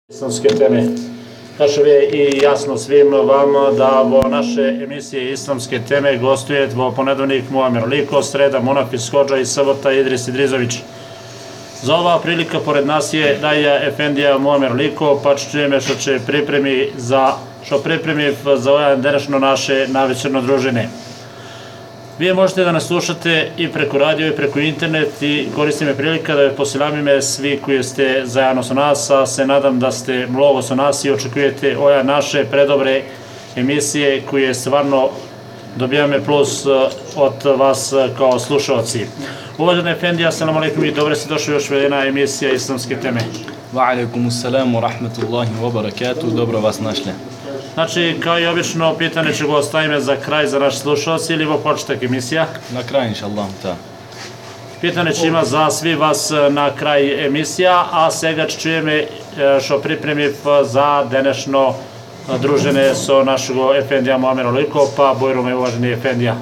Islamske teme. Kažem i jasno svim vama da vo naše emisije Islamske teme gostuje vo ponedovnik Muamer Liko, sreda Monafis Hodža i sabota Idris Idrizović. Za ova prilika pored nas je Daja Efendija Muamer Liko, pa čujeme što pripremi za ovaj današnjo naše navečerno druženje. Vi možete da nas slušate i preko radio i preko internet i koristim je prilika da posilamime svi koji ste zajedno sa nas, a se nadam da ste mnogo sa nas i očekujete ove naše predobre emisije koje stvarno dobijame plus od vas kao slušalci. Uvaženi Efendija, assalamu alaikum i dobro ste došli još jedna emisija Islamske teme. Wa alaikum assalamu rahmatullahi wa barakatuh, dobro vas našli. Znači, kao i obično, pitanje ćemo ostavimo za kraj za naš slušalci ili vo početak emisija? Na kraj, inša Allah, ta. Pitanje će ima za svi vas na kraj emisija, a сега čujeme što pripremi za današnjo druženje so našeg Efendija Muamera Liko, pa bojrume uvaženi Efendija.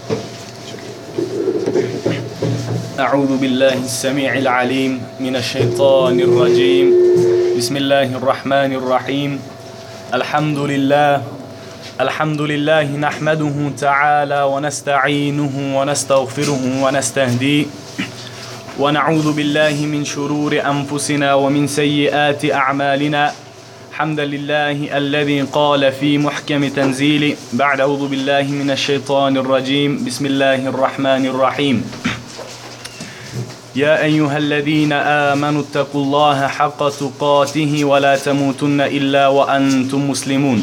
أعوذ بالله السميع العليم من الشيطان الرجيم بسم الله الرحمن الرحيم الحمد لله نحمده تعالى ونستعينه ونستغفره ونستهديه ونعوذ بالله من شرور أنفسنا ومن سيئات أعمالنا حمدا لله الذي قال في محكم تنزيله بعد أعوذ بالله من الشيطان الرجيم بسم الله الرحمن الرحيم يا أيها الذين آمنوا اتقوا الله حق تقاته ولا تموتن إلا وأنتم مسلمون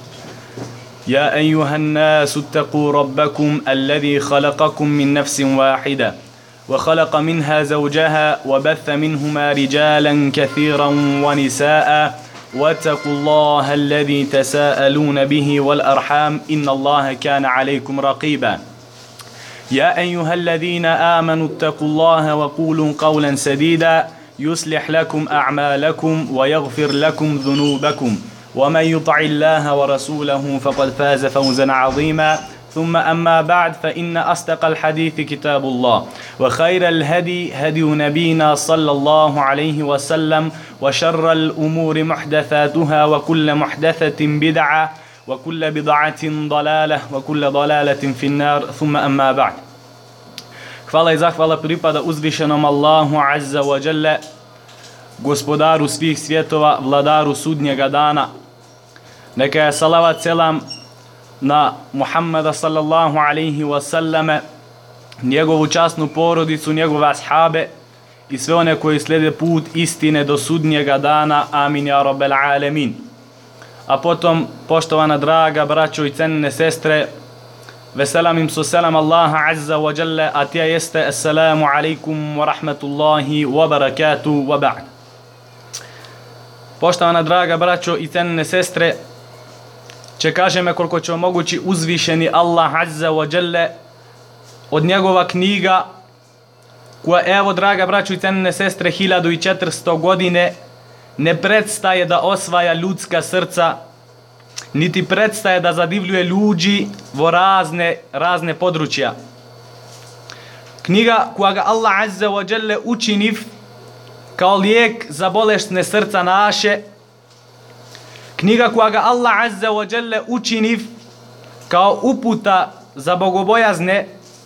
يا أيها الناس اتقوا ربكم الذي خلقكم من نفس واحدة وخلق منها زوجها وبث منهما رجالا كثيرا ونساء واتقوا الله الذي تساءلون به والأرحام إن الله كان عليكم رقيبا يا أيها الذين آمنوا اتقوا الله وقولوا قولا سديدا يصلح لكم أعمالكم ويغفر لكم ذنوبكم ومن يطع الله ورسوله فقد فاز فوزا عظيما ثم أما بعد فإن أصدق الحديث كتاب الله وخير الهدي هدي نبينا صلى الله عليه وسلم وشر الأمور محدثاتها وكل محدثة بدعة وكل بدعة ضلالة وكل ضلالة في النار ثم أما بعد. Hvala i zahvala pripada uzvišenom Allahu Azza wa Jalla, gospodaru svih svjetova, vladaru sudnjega dana. Neka je salavat selam na Muhammeda sallallahu alaihi wa sallame, njegovu časnu porodicu, njegove ashabe i sve one koji slijede put istine do sudnjega dana. Amin ja rabbel alemin. A potom, poštovana draga braćo i cenine sestre, veselam im su selam Allaha Azza wa Jalla, a tija jeste assalamu alaikum wa rahmatullahi wa barakatuh wa ba'd. Poštovana draga braćo i cenine sestre, će kažeme koliko će omogući uzvišeni Allah Azza wa Jalla od njegova knjiga, koja evo draga braćo i cenine sestre 1400 godine ne predstaje da osvaja ljudska srca, niti predstaje da zadivljuje ljudi vo razne područja. Knjiga koja ga Allah Azza wa Jalla učiniv kao lijek za bolesne srca naše, knjiga koja ga Allah Azza wa Jalla učiniv kao uputa za bogobojazne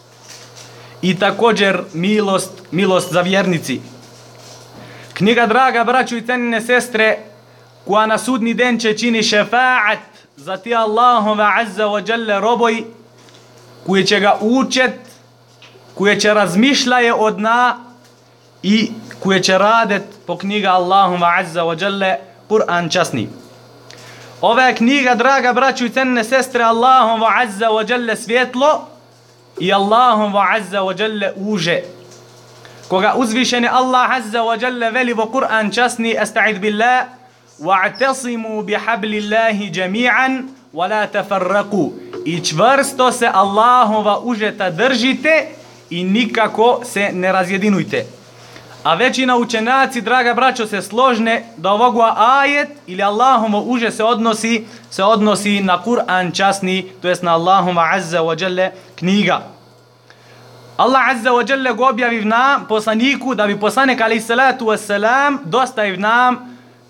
i također milost za vjernici. Knjiga, draga braćo i cenine sestre, koja na sudni den će čini šefaat za ti Allahove Azza wa Jalla roboj, koji će ga učet, koji će razmišljaje od dna i koji će radet po knjiga Allahove Azza wa Jalla, Kur'an časni. Ova je knjiga, draga braćo i cenine sestre, Allahove Azza wa Jalla svjetlo i Allahove Azza wa Jalla uže. Koga uzvišeni Allah Azza wa Jalla veli vo Kur'an časni, esta'id billah, wa'tasimu bihablillahi jami'an wa la tafarraqu. I čvrsto se Allahova užeta držite i nikako se ne razjedinujte. A većina učenjaci, draga braćo, se složne da ovogu ajet ili Allahovo uže se odnosi na Kur'an časni, to jest na Allahova Azza wa Jalla knjiga. Allah Azza wa Jalla go objavi nam poslaniku da bi poslanik alaihi salatu wassalam dostaviv nam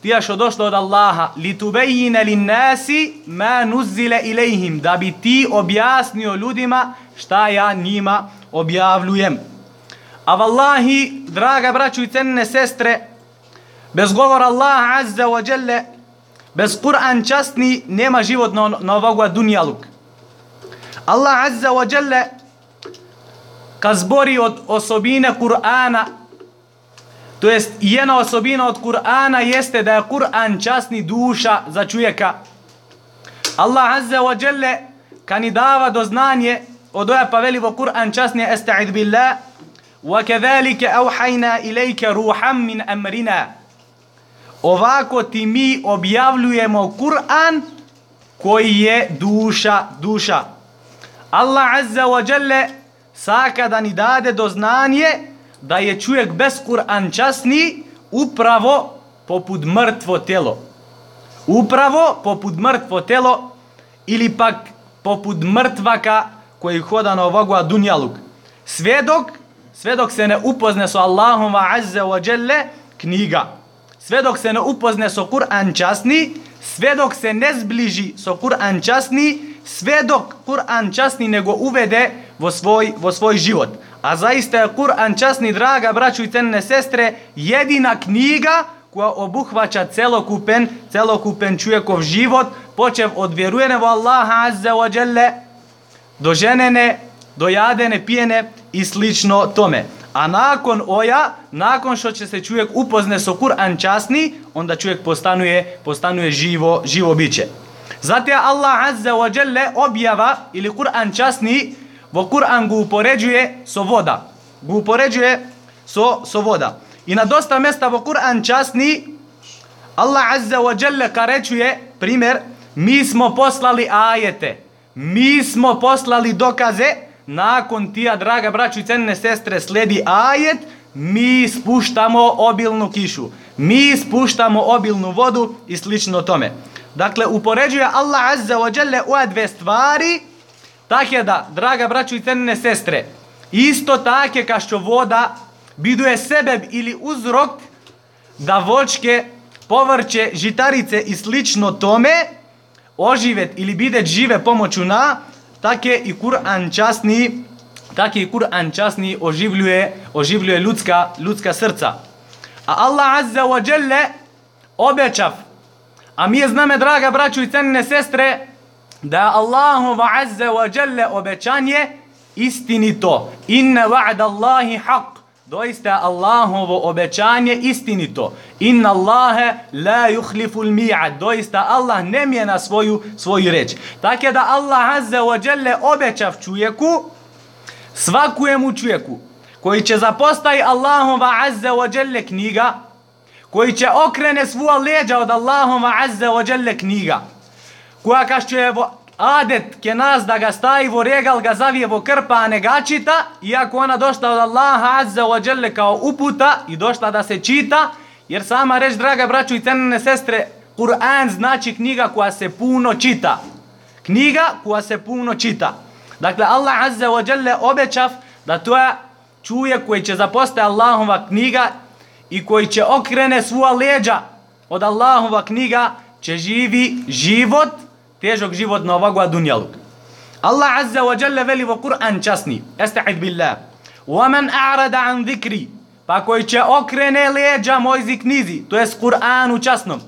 tija što došlo od Allaha, litubejine linnasi ma nuzzile ilejhim, da bi ti objasnio ljudima šta ja njima objavljujem. A vallahi, draga braću i cenine sestre, bez govora Allaha azza wa jalla, bez Kur'an časni, nema život na ovoga dunjaluk. Allah azza wa jalla, kad zbori od osobine Kur'ana, to jest jedna osobina od Kur'ana jeste da je Kur'an časni duša za čovjeka. Allah azza wa jalla kad ni dava do znanje od oja pa veli vo Kur'an časni esta'id billah wa kadhalika auhajna ilajka ruham min amrina. Ovako ti mi objavljujemo Kur'an koji je duša. Allah azza wa jalla saka da ni dade do znanje da je čovjek bez Kur'an časni upravo poput mrtvo telo. Upravo poput mrtvo telo ili pak poput mrtvaka koji hoda na ovoga dunjaluk. Sve dok se ne upozne so Allahom azza wa jalla knjiga. Sve dok se ne upozne so Kur'an časni, sve dok se ne zbliži so Kur'an časni, sve dok Kur'an časni nego uvede vo svoj život. A zaista je Kur'an časni, draga braću i cenine sestre, jedina knjiga koja obuhvaća celokupen čovjekov život, počev od vjerujene vo Allaha azza wa jalla, do ženene, do jadene, pijene i slično tome. A nakon što će se čovjek upozne so Kur'an časni, onda čovjek postanuje živo biće. Zatim Allah azza wa jalla objava ili Kur'an časni, vo Kur'an go upoređuje so voda. I na dosta mjesta vo Kur'an časni Allah azza wa jalla karečuje primjer, mi smo poslali ajete, mi smo poslali dokaze, nakon tija, draga braću i cenine sestre, sledi ajet, mi spuštamo obilnu kišu, mi spuštamo obilnu vodu i slično tome. Dakle, upoređuje Allah azza wa jalla ove dve stvari, tako da, draga braću i cenine sestre, isto tako kao što voda biduje sebeb ili uzrok da voćke, povrće, žitarice i slično tome oživet ili bidet žive pomoću tako i Kur'an časni oživljuje ljudska srca. A Allah azza wa jalla obećav, a mi znamo, draga braću i cenine sestre, da je Allahova azza wa jalla obećanje istinito. Inna wa'da Allahi haq. Doista je Allahovo obećanje istinito. Inna Allahe la yukhlifu al-mi'ad. Doista Allah ne mijena svoju reč. Tako da Allah azza wa jalla obećav čovjeku, svakujemu čovjeku koji će zapostavi Allahova azza wa jalla knjiga, koji će okrene svoja leđa od Allahova azza wa jalla knjiga, koja kao što je adet ke nas da ga stavi vo regal, ga zavije vo krpa, a ne ga čita, iako ona došla od Allaha azza wa jalla kao uputa i došla da se čita, jer sama reč, draga braću i cenine sestre, Kur'an znači knjiga koja se puno čita. Knjiga koja se puno čita. Dakle, Allah azza wa jalla obećav da to je čovjek koji će zapostaje Allahova knjiga i koji će okrene svoja leđa od Allahova knjiga, će živi život, težog život na ovoga dunjaluk. Allah azza wa jalla veli vo Kur'an časni, esta'id billah, وَمَنْ أَعْرَدَ عَنْ ذِكْرِ, pa koji će okrene leđa mojzi knjizi, to jest Kur'anu časnom,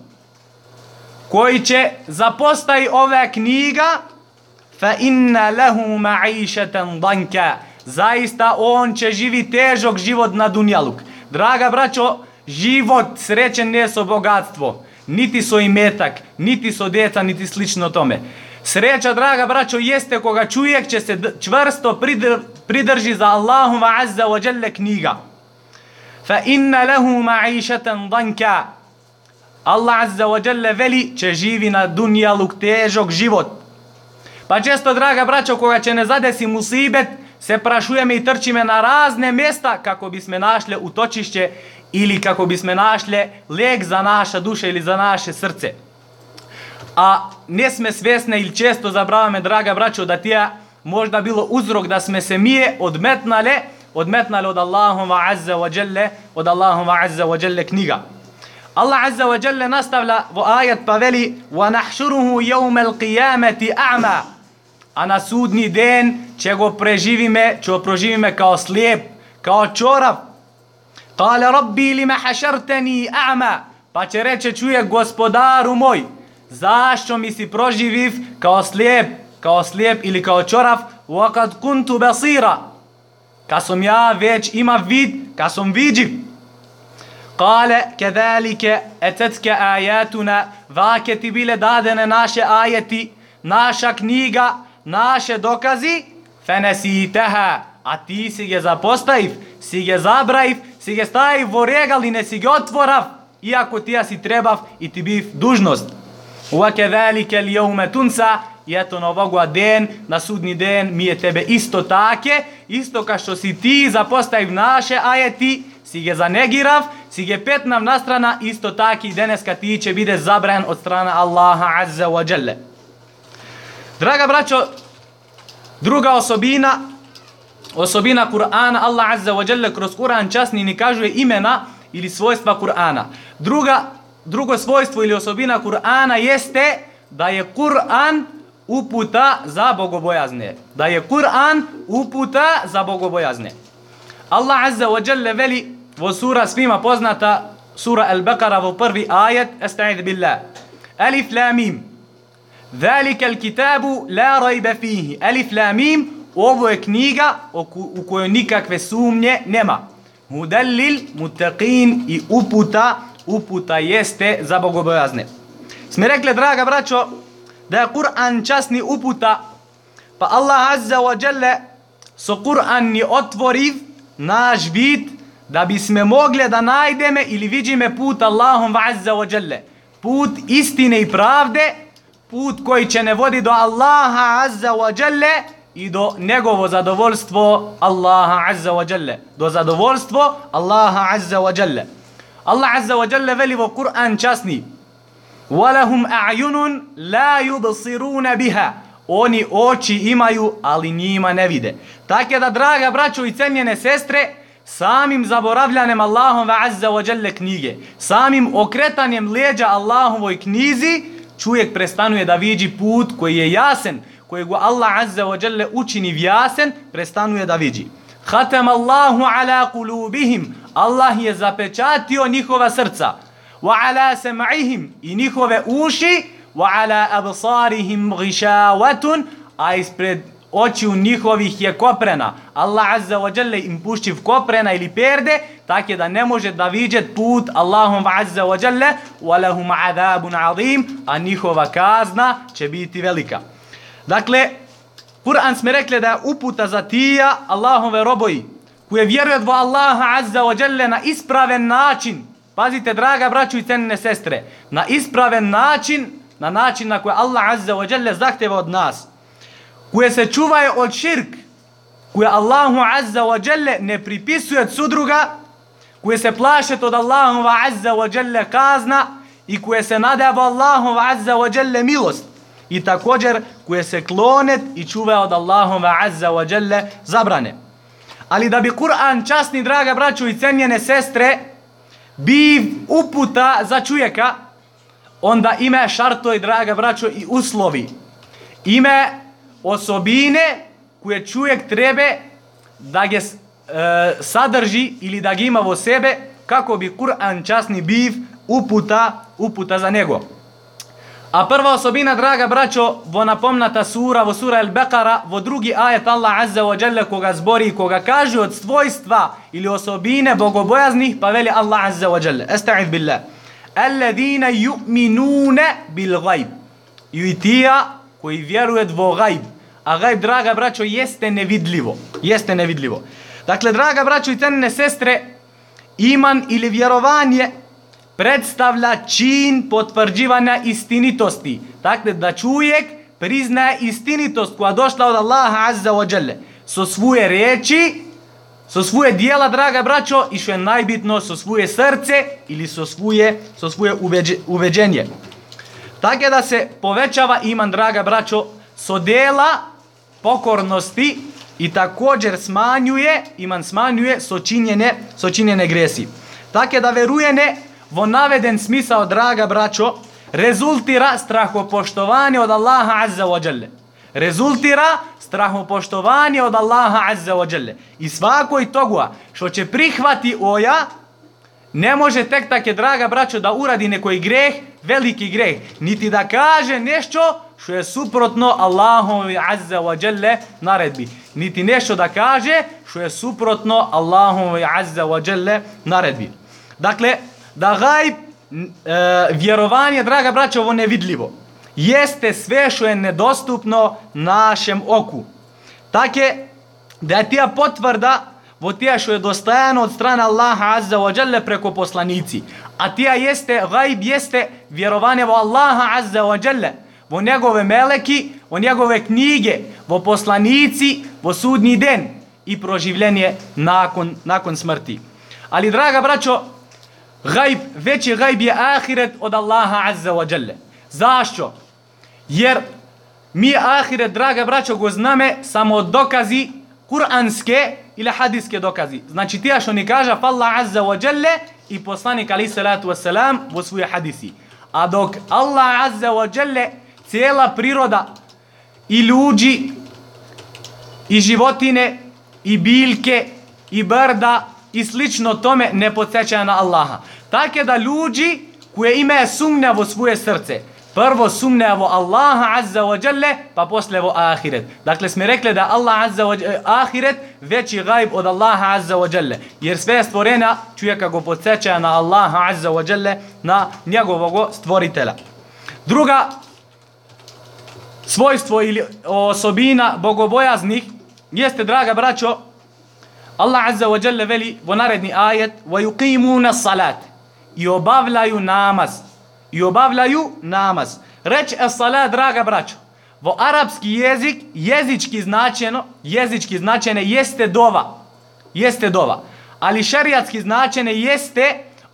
koji će zapostavi ove knjiga, فَإِنَّ لَهُ مَعِيشَةً ضَنْكَ, zaista on će živi težog život na dunjaluk. Draga braćo, život srećen nije so bogatstvo, niti so imetak, niti so djeca, niti slično tome. Sreća, draga braćo, jeste koga čovjek će se čvrsto pridrži za Allahova azza wa jalla knjiga. Fa inna lahu ma'ishatan danka. Allah azza wa jalla veli će živi na dunjaluk težog život. Pa često, draga braćo, koga će ne zadesi musibet, se prašujeme i trčime na razne mjesta kako bismo našli utočišće ili kako bismo našli lijek za naša duša ili za naše srce. A ne sme svjesne ili često zabravame, draga braćo, da tija možda bilo uzrok da sme se mije odmetnale od Allahova azza wa jalla knjiga. Allah Azza wa Jalla nastavlja vo ajet pa veli وَنَحْشُرُهُ يَوْمَ الْقِيَامَةِ أَعْمَى. A na sudni den će go proživime kao slijep, kao čorav. Kale rabbi lima hašarteni a'ma. Pa će reći čovjek, gospodaru moj, zašto mi si proživiv kao slijep ili kao čorav, وَقَدْ كُنْتُ بَصِيرًا. Kad sam ja već ima vid, kad sam viđiv. Kale kedalike etetke ajatuna, vake ti bile dadene naše ajeti, naša knjiga, naše dokazi, fenesiteha, a ti si ge zapostaviv, si ge zabraviv, si ge staviv vo regaline, si ge otvorav, iako ti ja si trebav i ti biv dužnost. Wa kedalike li jeume tunsa, i eto na ovoga den, na sudni den, mi je tebe isto take, isto kao što si ti zapostaviv naše ajeti, si ge zanegirav, si ge petnav na strana, isto taki danas kad ti će bide zabran od strana Allaha Azza wa Jalla. Draga braćo, druga osobina Kur'ana, Allah Azza wa Jalla kroz Kur'an časni ni kažuje imena ili svojstva Kur'ana. Drugo svojstvo ili osobina Kur'ana jeste da je Kur'an uputa za bogobojazne. Da je Kur'an uputa za bogobojazne. Allah Azza wa Jalla veli vo sura svima poznata, sura Al-Baqara vo prvi ajet, esta'id billah. Alif la mim. Zalika al-kitabu la rajba fihi. Alif la mim, ovo je knjiga u kojoj nikakve sumnje nema. Hudallil muttaqin, i uputa jeste za bogobojazne. Smo rekli, draga braćo, da je Kur'an časni uputa, pa Allah Azza wa Jalla so Kur'an ni otvoriv naš vid da bismo mogli da najdeme ili vidimo put Allahom Azza wa Jalla. Put istine i pravde, put koji će ne vodi do Allaha Azza wa Jalla i do njegovo zadovoljstvo Allaha Azza wa Jalla. Do zadovoljstvo Allaha Azza wa Jalla. Allah Azza wa Jalla veli vo Kur'an časni: وَلَهُمْ أَعْيُنٌ لَا يُبْصِرُونَ بِهَا. Oni oči imaju, ali njima ne vide. Tako da, draga braćo i cenjene sestre, samim zaboravljanjem Allahove Azza wa Jalla knjige, samim okretanjem leđa Allahovoj knjizi, čovjek prestanuje da vidi put koji je jasen, kojeg Allah Azza wa Jalla učini jasen, prestanuje da vidi. Khatam Allahu ala qulubihim. Allah je zapečatio njihova srca. Wa ala sam'ihim, i njihove uši, wa ala absarihim ghishavatun, a ispred očiju njihovih je koprena. Allah Azza wa Jalla im puščiv koprena ili perde, tako da ne može da vidjet put Allahom Azza wa Jalla, wa lahum adabun azim, a njihova kazna će biti velika. Dakle, Kur'an smo rekli da je uputa za tija Allahove roboji, koje vjeruju vo Allaha Azza wa Jalla na ispraven način. Pazite, draga braćo i cenjene sestre, na ispraven način, na način na koji Allah Azza wa Jalla zahtjeva od nas, koje se čuvaju od širk, koje Allahu Azza wa Jalla ne pripisuje od sudruga, koje se plaše od Allahu Azza wa Jalla kazna i koje se nadaju Allahu Azza wa Jalla milost, i također koje se klone i čuvaju od Allahu Azza wa Jalla zabrane. Ali da bi Kur'an časni, draga braćo i cenjene sestre, biv uputa za čovjeka, onda ima šartoj, draga braćo, i uslovi. Ima osobine koje čovjek treba da ga sadrži ili da ga ima vo sebe, kako bi Kur'an časni biv uputa za njego. A prva osobina, draga braćo, vo napomnata sura, vo sura Al-Baqara, vo drugi ajet Allah Azza wa Jalla koga zbori, koga kaže od svojstva ili osobine bogobojaznih, pa veli Allah Azza wa Jalla, esta'id billah, alladhina yu'minuna bil ghaib, i tija koji vjeruje vo ghaib. A ghaib, draga braćo, jeste nevidljivo. Dakle, draga braćo i cenjene sestre, iman ili vjerovanje predstavlja čin potvrđivanja istinitosti. Dakle, da čovjek priznaje istinitost koja došla od Allaha Azza wa Jalla so svoje riječi, so svoje dijela, draga braćo, i što je najbitno, so svoje srce ili so svoje uveđenje. Tako da se povećava iman, draga braćo, so dijela pokornosti, i također iman smanjuje so činjene gresi. Tako da verujene vo naveden smisao, draga braćo, rezultira strahopoštovanje od Allaha azza wa jalla. Rezultira strahopoštovanje od Allaha azza wa jalla. I svako i toga što će prihvati oja, ne može tek tako, draga braćo, da uradi neki greh, veliki greh, niti da kaže nešto što je suprotno Allahovi azza wa jalla naredbi. Niti nešto da kaže što je suprotno Allahovi azza wa jalla naredbi. Dakle, da gajb, vjerovanje, draga braćo, ovo nevidljivo, jeste sve što je nedostupno našem oku. Take, da je tija potvrda vo tija što je dostajano od strane Allaha azza wa jalla preko poslanici. A tija jeste, gajb jeste vjerovanje vo Allaha azza wa jalla, vo njegove meleki, vo njegove knjige, vo poslanici, vo sudnji den i proživljenje nakon smrti. Ali, draga braćo, gajb, veći gajb je ahiret od Allaha azza wa jalla. Zašto? Jer mi ahiret, draga braćo, go zname samo dokazi kuranske ili hadiske dokazi. Znači tija što ni kaže Allah azza wa jalla i poslanik alaih salatu wasalam u svoje hadisi. A dok Allah azza wa jalla, cijela priroda i ljudi i životine i biljke i brda i slično tome ne podsjećaju na Allaha. Tako da ljudi koje imaju sumnja vo svoje srce, prvo sumnja vo Allaha azza wa jalla, pa posle vo ahiret. Dakle, smo rekli da Allah azza wa jalla, ahiret veći gajb od Allaha azza wa jalla. Jer sve stvorena čovjeka go podsjeća na Allaha azza wa jalla, na njegovog stvoritela. Druga svojstvo ili osobina bogobojaznih jeste, draga braćo, Allah azza wa jalla veli vo naredni ajet وَيُقِيمُونَ الصَّلَاةِ i obavljaju namaz. I obavljaju namaz. Reč es-salat, draga braćo, vo arapski jezik, jezički značene jeste dova. Jeste dova. Ali šerijatski značene jeste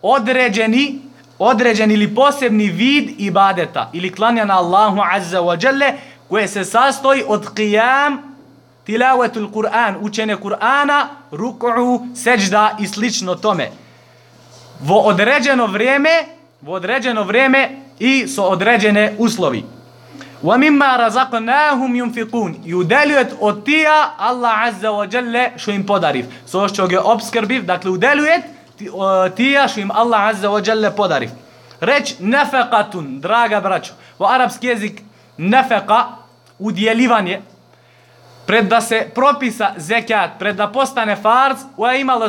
određeni ili posebni vid ibadeta ili klanja na Allahu azza wa jalla, koje se sastoji od qiyam, tilavetul Kur'an, učenje Kur'ana, ruku'u, seđda i slično tome. Vo određeno vrijeme i su određene uslovi. وَمِمَّا رَزَقْنَاهُمْ يُنْفِقُونَ i udeljujet od tija Allah azza wa jalla što im podariv. So što ga obskrbiv, dakle udeljujet tija što im Allah azza wa jalla podariv. Reč nefekatun, draga braćo, u arapski jezik nefeka, udjeljivanje, pred da se propisa zekat, pred da postane farz, koja je imalo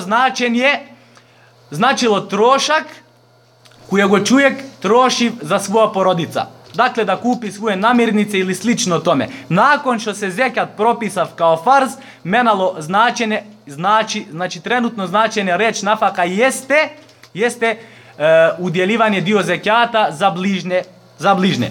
značilo trošak kojego čovjek troši za svoja porodica. Dakle, da kupi svoje namirnice ili slično tome. Nakon što se zekat propisav kao farz, menalo značenje, znači trenutno značenje reč nafaka jeste udjeljivanje dio zekata za bližne.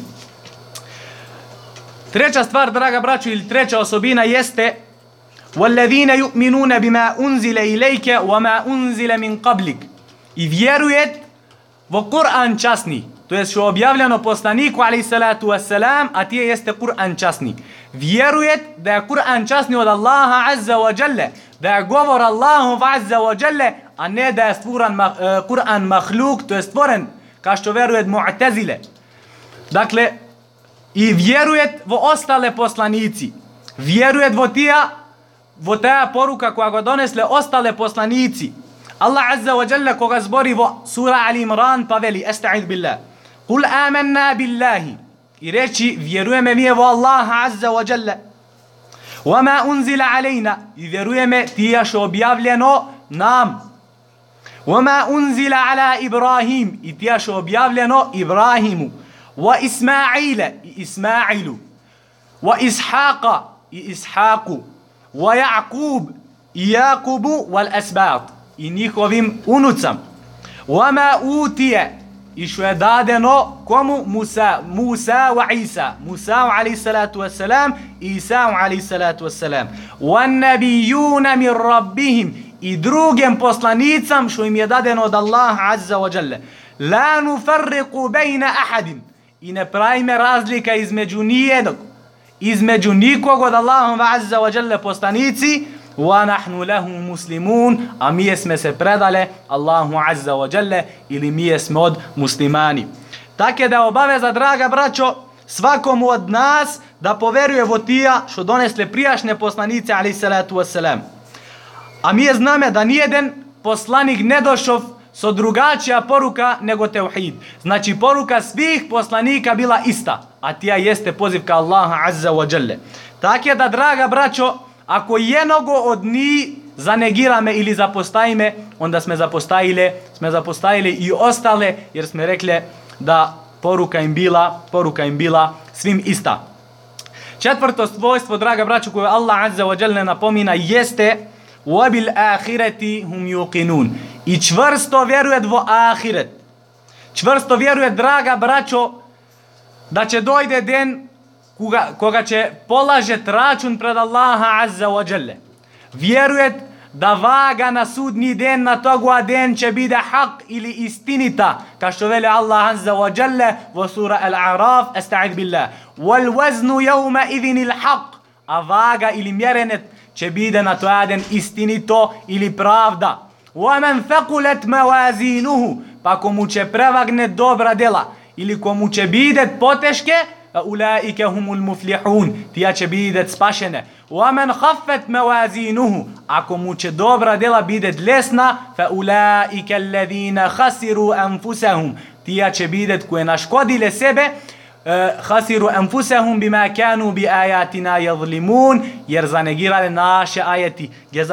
Treća stvar, draga braćo, ili treća osobina jeste وَالَّذِينَ يُؤْمِنُونَ بِمَا أُنزِلَ إِلَيْكَ وَمَا أُنزِلَ مِنْ قَبْلِكَ i vjerujet vo Kur'an časni, to je što je objavljeno poslaniku alaih salatu wassalam, a tije jeste Kur'an časni. Vjerujet da je Kur'an časni od Allaha azza wa jalla, da je govor Allahu azza wa jalla, a ne da je stvoren Kur'an mahluk, to je stvoren, kao što vjerujet Mu'tazile. Dakle, i vjerujet vo ostale poslanici, vjerujet vo taja poruka koja ga donesle ostale poslanici. Allah azza wa jalla koga zbori vo sura Ali Imran pa veli, esta'id billah, kul amanna billahi, i reći vjerujeme mi vo Allaha azza wa jalla, wama unzila alejna, i vjerujeme tija što objavljeno nam, wama unzila ala Ibrahim, i tija što objavljeno Ibrahimu, wa Ismaila, i Ismailu, wa Ishaqa, i Ishaku, wa Ja'kub, i Jakubu, wal asbat, i njihovim unucam. Wama utije, i što je dadeno komu? Musa wa Isa, Musa alaih salatu wassalam, Isa alaih salatu wassalam. Wan nabijuna min rabbihim, i drugim poslanicam što im je dadeno od Allaha azza wa jalla. La nufarriqu bejna ahadin, i ne pravime razlika između nikog od Allahom azza wa jalla poslanici, wa nahnu lahu muslimun, a mi jesme se predale Allahu azza wa jalla, ili mi jesme od muslimani. Tako da obaveza, draga braćo, svakomu od nas da poveruje vo tija što donesle prijašnje poslanice alejhi salatu vesselam. A mi je zname da nijedan poslanik ne došov so drugačija poruka nego teuhid. Znači poruka svih poslanika bila ista, a tija jeste pozivka Allaha azza wa jalla. Tako da, draga braćo, ako jednogo od njih zanegirame ili zapostajime, onda sme zapostajile i ostale, jer sme rekli da poruka im bila svim ista. Četvrto svojstvo, draga braćo, koje Allah azza wa jalla napomina jeste وَبِالْآخِرَةِ هُمْ يُقِنُونَ, i čvrsto vjeruje vo ahiret. Čvrsto vjeruje, draga braćo, da će dojde den koga će polažet račun pred Allaha azza wa jalla. Vjeruje da vaga na sudnji den, na toga den će biti hak ili istinita, kao što veli Allah azza wa jalla vo sura Al-A'raf, esta'id billah, wal waznu yawma idhin al-haq, a vaga ili mjerenet će biti na toga den istinito ili pravda. وَمَنْ ثَقُلَتْ مَوَازِينُهُ, pa komu će prevagne dobra dela ili komu će bidet poteške, فَأُولَٰئِكَ هُمُ الْمُفْلِحُونَ, tija će bidet spašene. وَمَنْ خَفَّتْ مَوَازِينُهُ, a komu će dobra dela bidet lesna, فَأُولَٰئِكَ الَّذِينَ خَسِرُوا أَنفُسَهُمْ, tija će bidet koje naškodile sebe, khasiru anfusahum bima kanu bi ayatina yadhlimun, jer zanegirale naše ajeti, gdje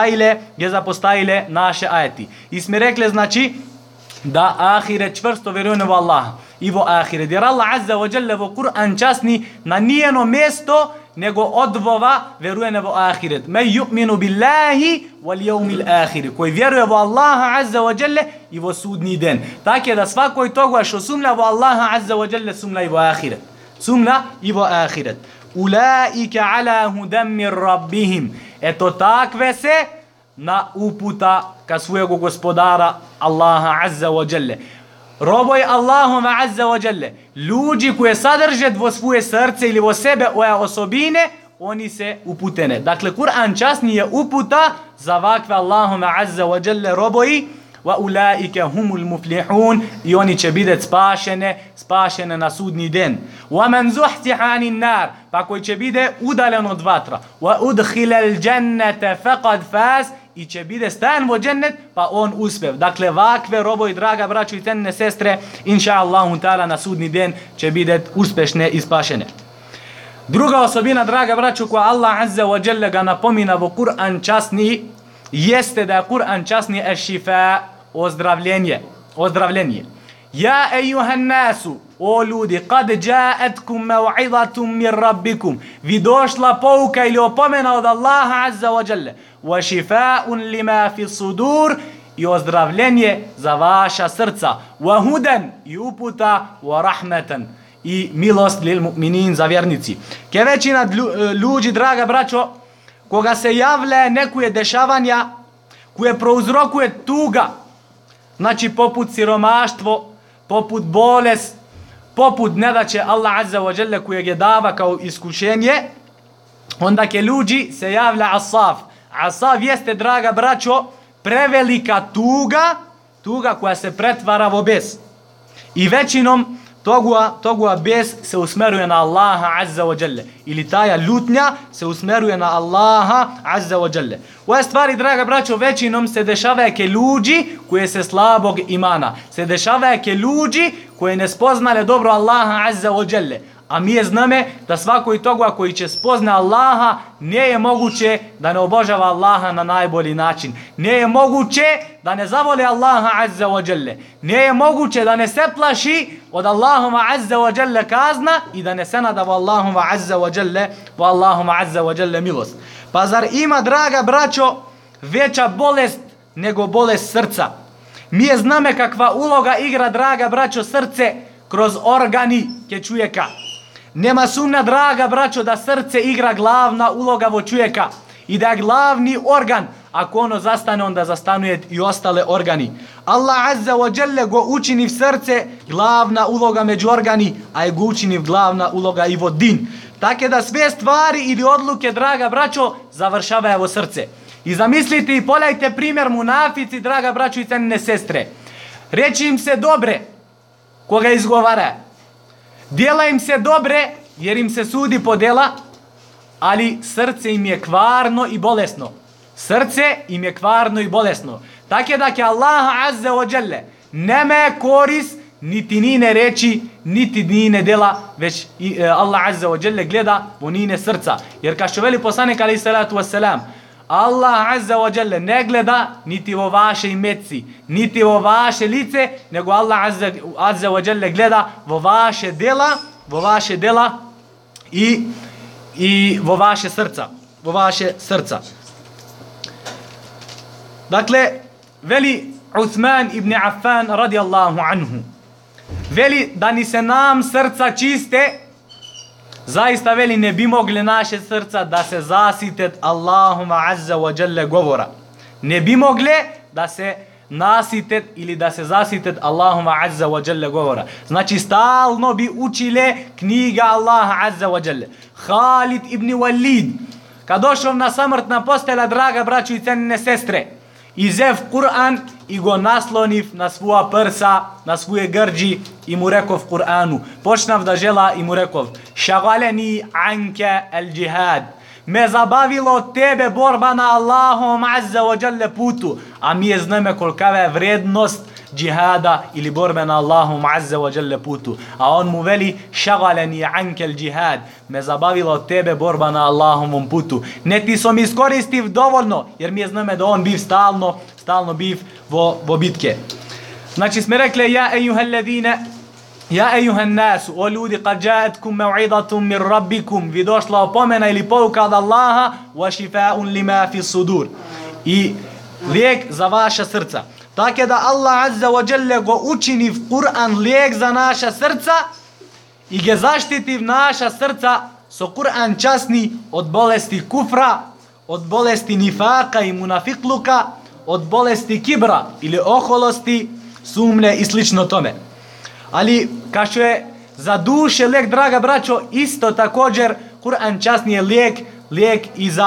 zapostajile naše ajeti. I smo rekli, znači, da ahiret čvrsto vjerujemo u Allaha i vo ahiret, jer Allah azza wa jalla vo Kur'an časni na nijeno mjesto nego odvova vjerujemo vo ahiret. Me yu'minu billahi wal yawmil ahir, koji vjeruje vo Allaha azza wa jalla i vo sudni den. Tako da svakoj toga što sumlja vo Allaha azza wa jalla sumlja i vo ahiret. Sumlja i vo ahiret. Ulaika ala hudam min rabbihim, eto takve se na uputa ka svojeg gospodara Allaha azza wa jalla. Roboj Allahuma azza wa jalla, ljudi koje sadrže vo svoje srce ili vo sebe ove osobine, oni se uputene. Dakle, Kur'an časni je uputa za vakve Allahuma azza wa jalla roboji, wa ulaike humul muflihun, i oni će biti spašene na sudni den. Wa man zuhziha anin nar, pa koji će biti udaljen od vatra. Wa udkhila al jannata faqad faz, i će biti stan vo džennet, pa on uspjev. Dakle, vakve roboji, draga braćo i cenine sestre, inša Allahu ta'ala na sudni den će biti uspješne i spašene. Druga osobina, draga braćo, koja Allah azza wa jalla ga napomina vo Kur'an časni, jeste da je Kur'an časni ešifa, ozdravljenje. Ja ejuhan nasu, o ljudi, kad jaetkum mev'idatum mir rabbikum, vi došla pouka ili opomena od Allaha azza wa jalla, wa šifaun lima fi sudur, i ozdravljenje za vaša srca, wa hudan, i uputa, wa rahmetan, i milost lil mu'minin, za vjernici. Ke većina ljudi, draga braćo, koga se javlja nekuje dešavanja koje prouzrokuje tuga, znači poput siromaštvo, poput bolest, poput nedaće Allah azza wa jalla kojeg je dava kao iskušenje, onda ke ljudi se javlja asaf. Asaf jeste, draga braćo, prevelika tuga koja se pretvara v bes. I većinom toga bes se usmeruje na Allaha azza wa jalla, ili taja ljutnja se usmeruje na Allaha azza wa jalla. Ove stvari, draga braćo, većinom se dešava ke ljudi koje se slabog imana, se dešava ke ljudi koje ne spoznale dobro Allaha azza wa jalla. A mi je zname da svako i toga koji će spozna Allaha, nije moguće da ne obožava Allaha na najbolji način. Nije moguće da ne zavoli Allaha azza wa jalla. Nije moguće da ne se plaši od Allahuma azza wa jalla kazna i da ne se nada vo Allahuma azza wa jalla milost. Pa zar ima, draga braćo, veća bolest nego bolest srca? Mi je zname kakva uloga igra, draga braćo, srce kroz organi ke čujeka. Nema sumnja, draga braćo, da srce igra glavna uloga vo čujeka i da je glavni organ, ako ono zastane, onda zastanuje i ostale organi. Allah azza wa jalla go učini v srce glavna uloga među organi, a je go učini glavna uloga i vodin. Tako da sve stvari ili odluke, draga braćo, završavaju u srce. I zamislite i pogledajte primjer munafici, draga braćo i cenjene sestre. Reći im se dobre, koga izgovara. Djela im se dobre, jer im se sudi po djela, ali srce im je kvarno i bolesno. Srce im je kvarno i bolesno. Tako da ke Allah azza wa jalla nema koris niti nine reči, niti nine dela, već Allah azza wa jalla gleda u nine srca. Jer kao što veli poslanik alejhi salatu wassalam, Allah azza wa jalla ne gleda niti o vaše imeci, niti o vaše lice, nego Allah azza wa jalla gleda o vaše dela i vo vaše srca. Vo vaše srca. Dakle, veli Uthman ibn Affan radijallahu anhu, veli da ni se nam srca čiste, zaista veli ne bi mogli naše srca da se zasite Allahuma azza wa jalla govora. Ne bi mogle da se nasitet ili da se zasitet Allahuma azza wa jalla govora. Znači stalno bi učile knjiga Allaha azza wa jalla. Khalid ibn Walid, kad došao na samrtna postela, draga braćo i cenjene sestre, izev Kur'an i go nasloniv na svoja prsa, na svoje grđi i mu rekov Kur'anu. Počnav da žela i mu rekov: šagaleni anke el džihad. Me zabavilo od tebe borba na Allahom azza wa jalla putu, a mi je zname kolika je vrednost džihada ili borbe na Allahom azza wa jalla putu. A on mu veli: šagaleni anke el džihad. Me zabavilo od tebe borba na Allahovom putu. Ne ti som iskoristiv dovoljno, jer mi je zname da on biv stalno biv vo bitke. Znači smo rekli: ja ejuhel ladine, ja ejuhan nasu, o ljudi, kad jaetkum mev'idatum mir rabbikum, vi došla opomena ili pouka od Allaha, wa šifaun lima fi sudur, i lijek za vaša srca. Tako da Allah azza wa jalla go učini Kur'an lijek za naša srca i ge zaštiti naša srca so Kur'an časni od bolesti kufra, od bolesti nifaka i munafikluka, od bolesti kibra ili oholosti, sumnje i slično tome. Ali kao što je za duše lijek, draga braćo, isto također Kur'an časni je lijek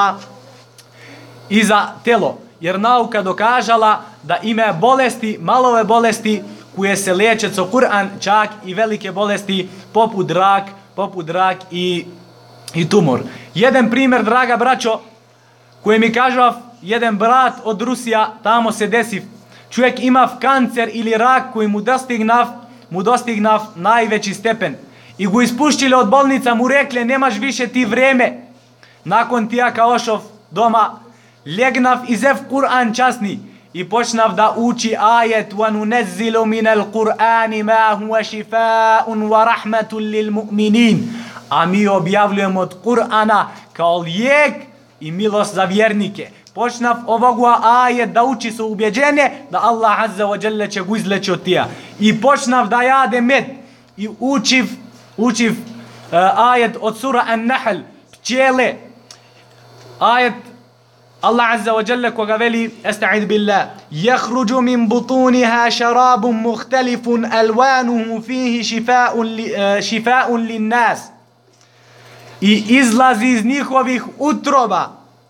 i za telo. Jer nauka dokažala da ima bolesti, malove bolesti koje se liječe co Kur'an, čak i velike bolesti poput rak i tumor. Jedan primjer, draga braćo, koji mi kažu jedan brat od Rusija, tamo se desi, čovjek ima kancer ili rak koji mu dostignav najveći stepen. I go ispuštili od bolnica, mu rekli: nemaš više ti vreme. Nakon tija kaošov doma, legnav izev Kur'an časni i počnav da uči ajet: وَنُنَزِّلُ مِنَ الْقُرْآنِ مَا هُوَ شِفَاءٌ وَرَحْمَةٌ لِلْمُؤْمِنِينَ. A mi objavljujemo od Kur'ana kao lijek i milost za vjernike. Počnav ovogu ajet da uči su ubjeđenje da Allah azza wa jalla će go izleći od tija. I počnav da jade med i učiv ajet od sura An-Nahl, pčele. Ajet Allah azza wa jalla koga veli: esta'id billah, jahruđu min butuniha šarabun muhtelifun alvanuhu fihi šifa'un linnas. I izlazi iz njihovih utroba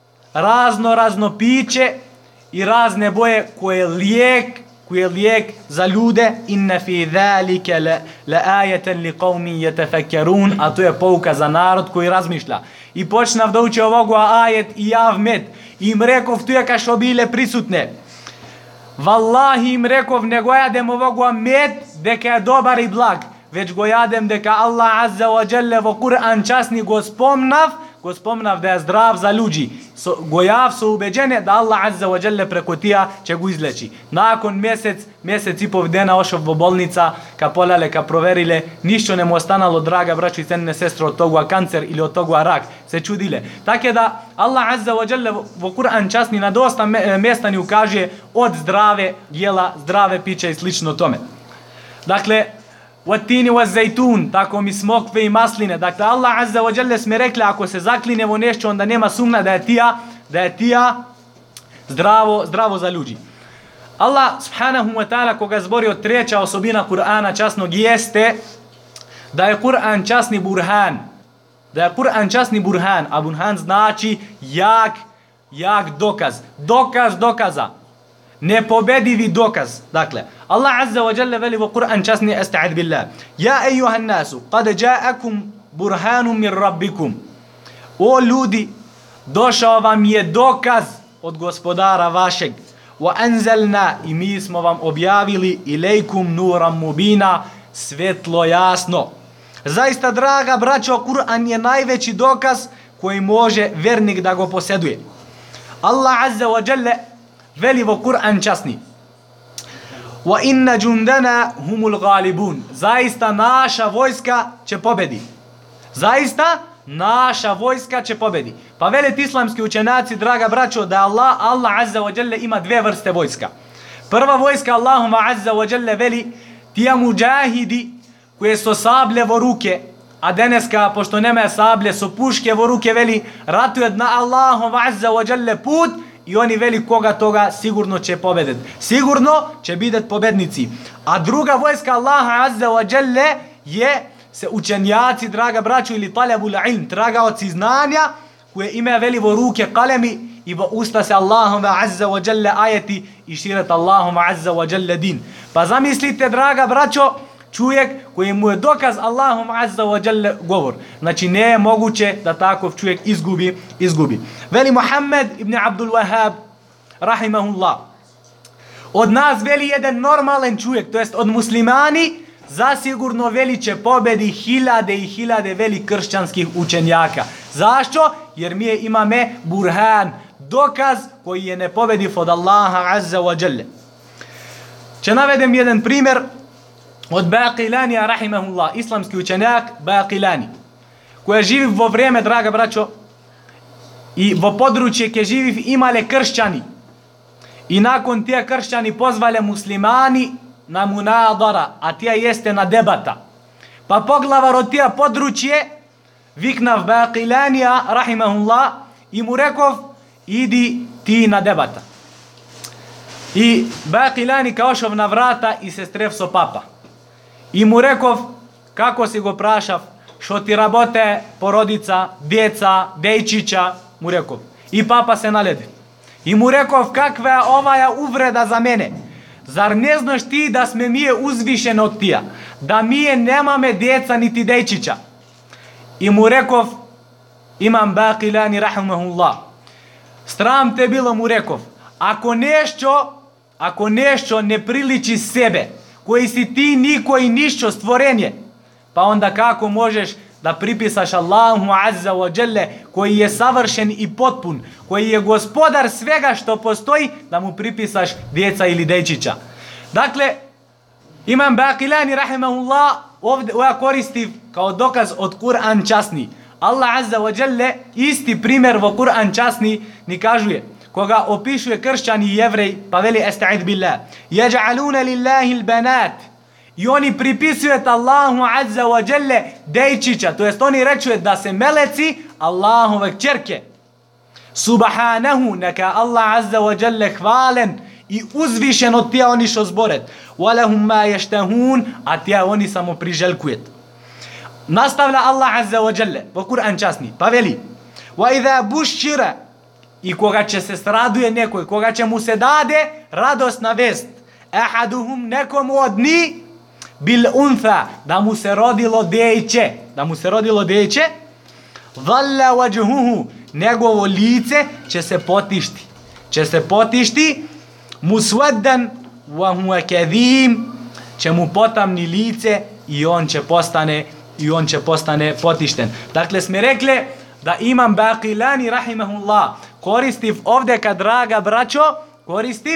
razno piće i razne boje koje je lijek za ljude. Inna fi zalika la ayatan li qaumin yatafakkarun, a to je pouka za narod koji razmišlja. I počnav da uči ovogu ajet i jav med. I im rekov, tu je kašo bile prisutne: Wallahi, im rekov, ne gojadem ovogu med deka je dobar i blag, već gojadem deka Allah azza wa jalla vo Kur'an časni gospomnav da je zdrav za ljudi. Gojav su ubeđene da Allah azza wa jalla preko tija će go izleći. Nakon mjesec i pol dana ošao vo bolnica, ka polale, ka proverile, ništa ne mu ostanalo, draga braćo i cenjene sestre, od toga kancer ili od toga rak. Se čudile. Tako da Allah azza wa jalla vo Kur'an časni na dosta mjesta ni ukaže od zdrave jela, zdrave piće i slično tome. Dakle, Watini wa zajtun, tako mi smokve i masline. Dakle, Allah azza wa jalla sme rekli, ako se zaklinemo nešto, onda nema sumna da je tija zdravo za ljudi. Allah subhanahu wa ta'ala koga zborio treća osobina Kur'ana časnog jeste da je Kur'an časni burhan. Da je Kur'an časni burhan, a burhan znači jak dokaz. Dokaz dokaza. Nepobedivi dokaz. Dakle, Allah azza wa jalla veli u Kur'an časni esta'id billah. Ja ejuhan nasu, kad ja'akum burhanum min rabbikum. O ljudi, došao vam je dokaz od gospodara vašeg. Wa anzalna, i mi smo vam objavili ilejkum nuram mubina, svetlo jasno. Zaista, draga braćo, Kur'an je najveći dokaz koji može vernik da go posjeduje. Allah azza wa jalla veli u Kur'an časni. Wa inna jundana humul galibun. Zaista naša vojska će pobedi. Zaista naša vojska će pobedi. Pa vele islamski učenjaci, draga braćo, da Allah azza wa jalla ima dve vrste vojska. Prva vojska Allahuma azza wa jalla veli tija muđahidi koje su sablje vo ruke, a deneska, pošto nema sablje, su puške vo ruke, veli ratuje na Allahuma azza wa jalla put i oni veli koga toga sigurno će pobediti. Sigurno će biti pobednici. A druga vojska Allaha azza wa jalla je se učenjaci, draga braću, ili talabul ilm, tragaoci znanja, koje ima veli vo ruke kalemi i vo usta se Allahuma azza wa jalla ajeti i širet Allahuma azza wa jalla din. Pa zamislite, draga braćo, čovjek koji mu je dokaz Allahuma azza wa jalla govor. Znači ne je moguće da takav čovjek izgubi. Veli Muhammed ibn Abdul Wahhab rahimahullah. Od nas veli jedan normalan čovjek, to jest od muslimani, zasigurno veli će pobedi hiljade i hiljade veli kršćanskih učenjaka. Zašto? Jer mi imame burhan, dokaz koji je nepobediv od Allaha azza wa jalla. Će navedem jedan primjer od Baqilanija rahimahullah, islamski učenjak Baqilani, koja živi vo vrijeme, draga braćo, i vo područje gdje živi imale kršćani. I nakon tija kršćani pozvale muslimani na munadara, a tija jeste na debata. Pa poglavar od tija područje viknav Baqilanija rahimahullah i mu rekov idi ti na debata. I Baqilani kaošov na vrata i se strefso papa. I mu rekov, kako si go prašav, što ti rabote porodica, djeca, dejčića, mu rekov. I papa se naledi. I mu rekov, kakva je ovaja uvreda za mene? Zar ne znaš ti da sme mi je uzvišen od tija? Da mi je nemame djeca niti dejčića? I mu rekov, imam Baqilani rahimahullah, stram te bilo, mu rekov, ako nešto ne priliči sebe, koji si ti niko i nišćo stvorenje, pa onda kako možeš da pripisaš Allahu azza wa jalla, koji je savršen i potpun, koji je gospodar svega što postoji, da mu pripisaš djeca ili dejčića? Dakle, imam Baqilani rahimahullah ovdje koristi kao dokaz od Kur'an časni. Allah azza wa jalla isti primjer vo Kur'an časni ni kažuje, koga opisuje kršćani i jevrej, pa veli esta'id billah. Yaj'aluna lillahi al-banat. I oni pripisuju Allahu azza wa jalla dejčića, to jest oni rečuju da se meleci Allahove kćerke. Subhanahu, neka Allah azza wa jalla hvalen i uzvišen od tija oni što zboret. Walahum ma yashtahun, a tija oni samo priželjkujet. Nastavlja Allah azza wa jalla vo Kur'an časni, pa veli wa idha bushira, i koga će se straduje nekoj, koga će mu se dade radosna vest, ahaduhum, nekom od njih, bil untha, da mu se rodilo dejče, dhalla wajhuhu, njegovo lice će se potišti, muswaddan wa huwa kadhim, će mu potamni lice i on će postane potišten. Dakle, smo rekli da imam Baqilani rahimahullah koristiv ovdje, kad draga braćo, koristiv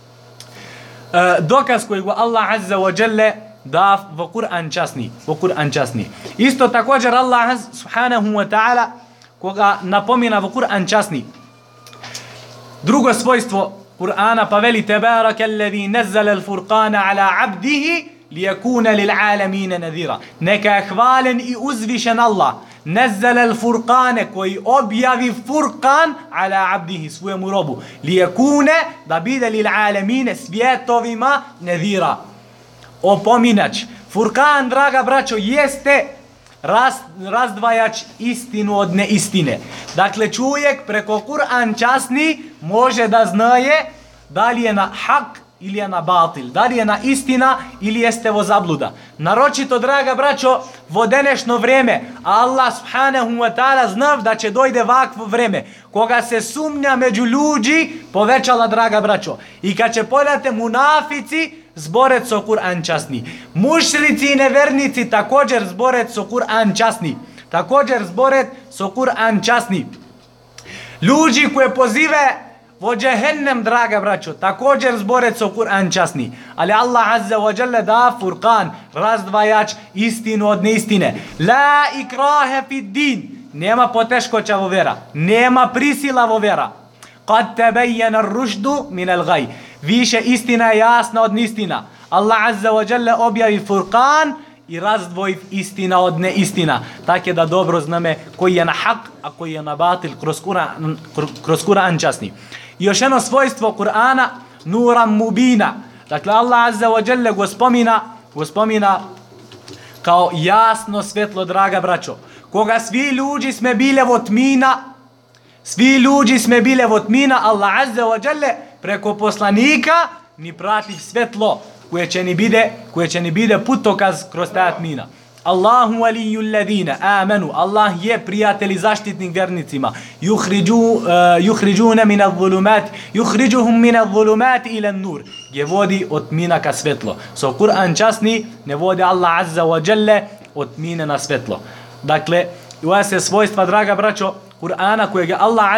dokaz koji Allah azza wa jalla da vo Kur'an časni. Isto također Allah subhanahu wa ta'ala koga napomina vo Kur'an časni. Drugo svojstvo Kur'ana, pa veli tebaraka alladhi nazzala al-furqana ala abdihi liyakuna lil alamin nadhira. Neka je hvalen i uzvišen Allah, Nezzele al furkane, koji objavi furkan ala abdihi, svojemu robu. Lijekune, da bide lil alemine, svjetovima nedira. Opominač. Furkan, draga braćo, jeste razdvajač istinu od neistine. Dakle, čovjek preko Kur'an časni može da znaje da li je na hak ili je na batil, da li je na istina ili jeste vo zabluda. Naročito, draga braćo, vo denešno vreme, Allah subhanahu wa ta'ala znav da će dojde vakvo vreme, koga se sumnja među ljudi povećala, draga braćo. I kad će pogledate munafici, zboret so Kur'an časni. Mušrici i nevernici također zboret so Kur'an časni. Također zboret so Kur'an časni. Ljudi koje pozive vo džehennem, draga braćo, također zboret so Kur'an časni. Ali Allah azza wa jalla da furqan, razdvajač istinu od neistine. La ikrahe fid din. Nema poteškoća vo vera. Nema prisila vo vera. Kad tebejena rušdu min al gaj. Više istina je jasna od neistina. Allah azza wa jalla objavi furqan i razdvojiv istina od neistina. Tako da dobro zname koji je na hak, a koji je na batil kroz Kur'an časni. I još jedno svojstvo Kur'ana, nuram mubina. Dakle, Allah azza wa jalla go spomina kao jasno svjetlo, draga braćo. Koga svi ljudi sme bile od mina, Allah azza wa jalla preko poslanika ni prativ svjetlo koje će ni bide putokaz kroz tajat mina. Allahu waliyyu alladhina amanu. Allah je prijatelj i zaštitnik vjernicima. Yukhrijuna min adh-dhulumat, yukhrijuhum min adh-dhulumat ila an-nur. Je vodi od mina ka svetlo. So Kur'an časni ne vodi Allah azza wa jalla od mine na svetlo. Dakle, ova se svojstva, draga braćo, Kur'ana kojeg Allah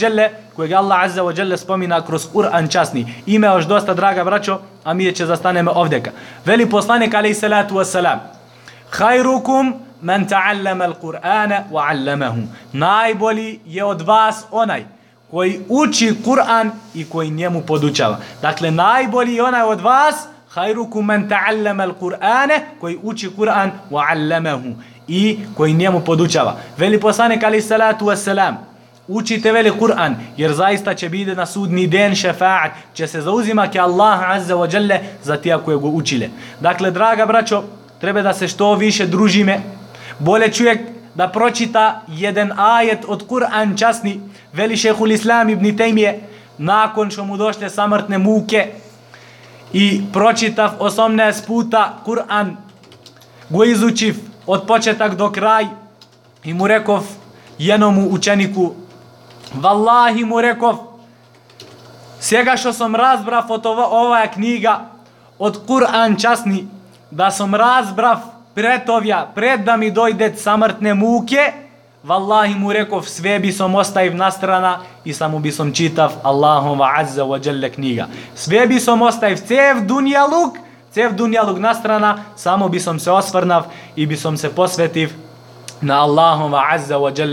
azza wa jalla spomina kroz Kur'an časni. Ime još dosta, draga braćo, a mi će zastanemo ovdeka. Veli poslanik alejhi salatu wassalam: Khairukum man ta'allama al-Qur'ana wa 'allamahu. Najbolji je od vas onaj koji uči Kur'an i koji njemu podučava. Dakle, najbolji je onaj od vas, khairukum man ta'allama al-Qur'ana, koji uči Kur'an wa 'allamahu i koji njemu podučava. Veli poslanik alejhi salatu wassalam: učite veli Kur'an, jer zaista će biti na sudni den šefaat, će se zauzimati Allah azza wa jalla za tija koje go učile. Dakle, draga braćo, treba da se što više družime. Bolje čovjek da pročita jedan ajet od Kur'an časni. Veli šehhul Islam ibn Tejmije, nakon što mu došle samrtne muke i pročitav 18 puta Kur'an, go izučiv od početak do kraj, i mu rekov jednomu učeniku: Wallahi, mu rekov, svega što sam razbrav od ova knjiga od Kur'an časni, da sam razbrav pred da mi dojde samrtne muke, wallahi, mu rekov, sve bi sam ostaviv na strana i samo bi sam čitav Allahova azza wa jalla knjiga. Sve bi sam ostaviv cev dunjaluk na strana, samo bi sam se osvrnav i bi sam se posvetiv na Allahova azza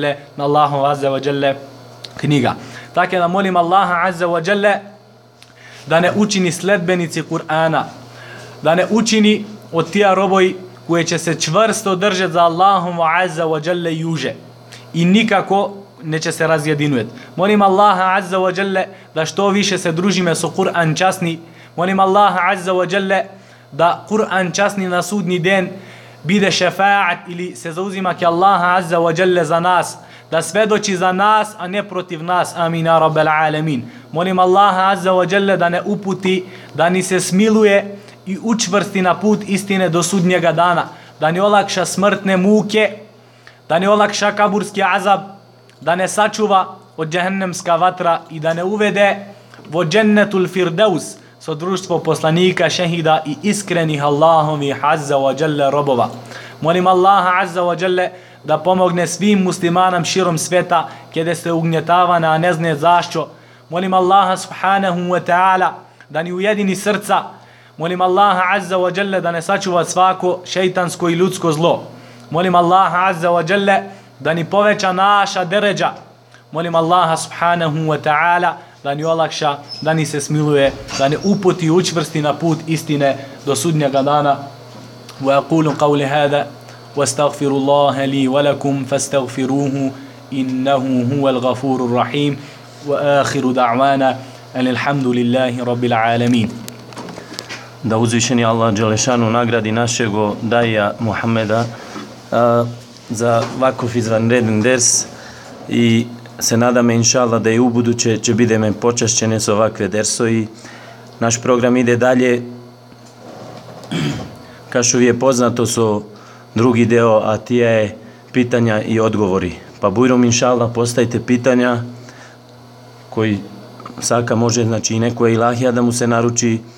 wa jalla knjiga. Tako da molim Allaha azza wa jalla da ne učini sledbenici Kur'ana, da ne učini od tija roboji koje će se čvrsto držati za Allahom azza wa jalla juže i nikako neće se razjedinujeti. Molim Allaha azza wa jalla da što više se družime su Kur'an časni. Molim Allaha azza wa jalla da Kur'an časni na sudni den bide šefaat ili se zauzima ki Allaha azza wa jalla za nas, da svedoči za nas, a ne protiv nas. Amin ya rabbal alamin. Molim Allaha azza wa jalla da ne uputi, da ni se smiluje i učvrsti na put istine do sudnjega dana, da ne olakša smrtne muke, da ne olakša kaburski azab, da ne sačuva od džehennemska vatra i da ne uvede vo džennetul firdaus, so društvo poslanika, šehida i iskrenih Allahovih azza wa jalla robova. Molim Allaha azza wa jalla da pomogne svim muslimanam širom sveta kada se ugnjetavana, a ne zna zašto. Molim Allaha subhanahu wa ta'ala da ni ujedini srca. Molim Allaha azza wa jalla da ne sačuva svako šeitansko i ljudsko zlo. Molim Allaha azza wa jalla da ni poveća naša deređa. Molim Allaha subhanahu wa ta'ala da ni olakša, da ni se smiluje, da ne uputi i učvrsti na put istine do sudnjega dana. Wa aqulu qawli hada واستغفر الله لي ولكم فاستغفروه إنه هو الغفور الرحيم وآخر دعوانا أن الحمد لله رب العالمين. Da uzvišeni Allah Đelešanu nagradi našeg daja Muhameda za vakuf izvanredni ders i se nadame inšallah da i u buduće će budeme počašćene s ovakve dersoji. Naš program ide dalje. Kao što je poznato so drugi deo, a tija je pitanja i odgovori. Pa bujrom inšallah postavite pitanja koji svaka može, znači i neko je ilahija da mu se naruči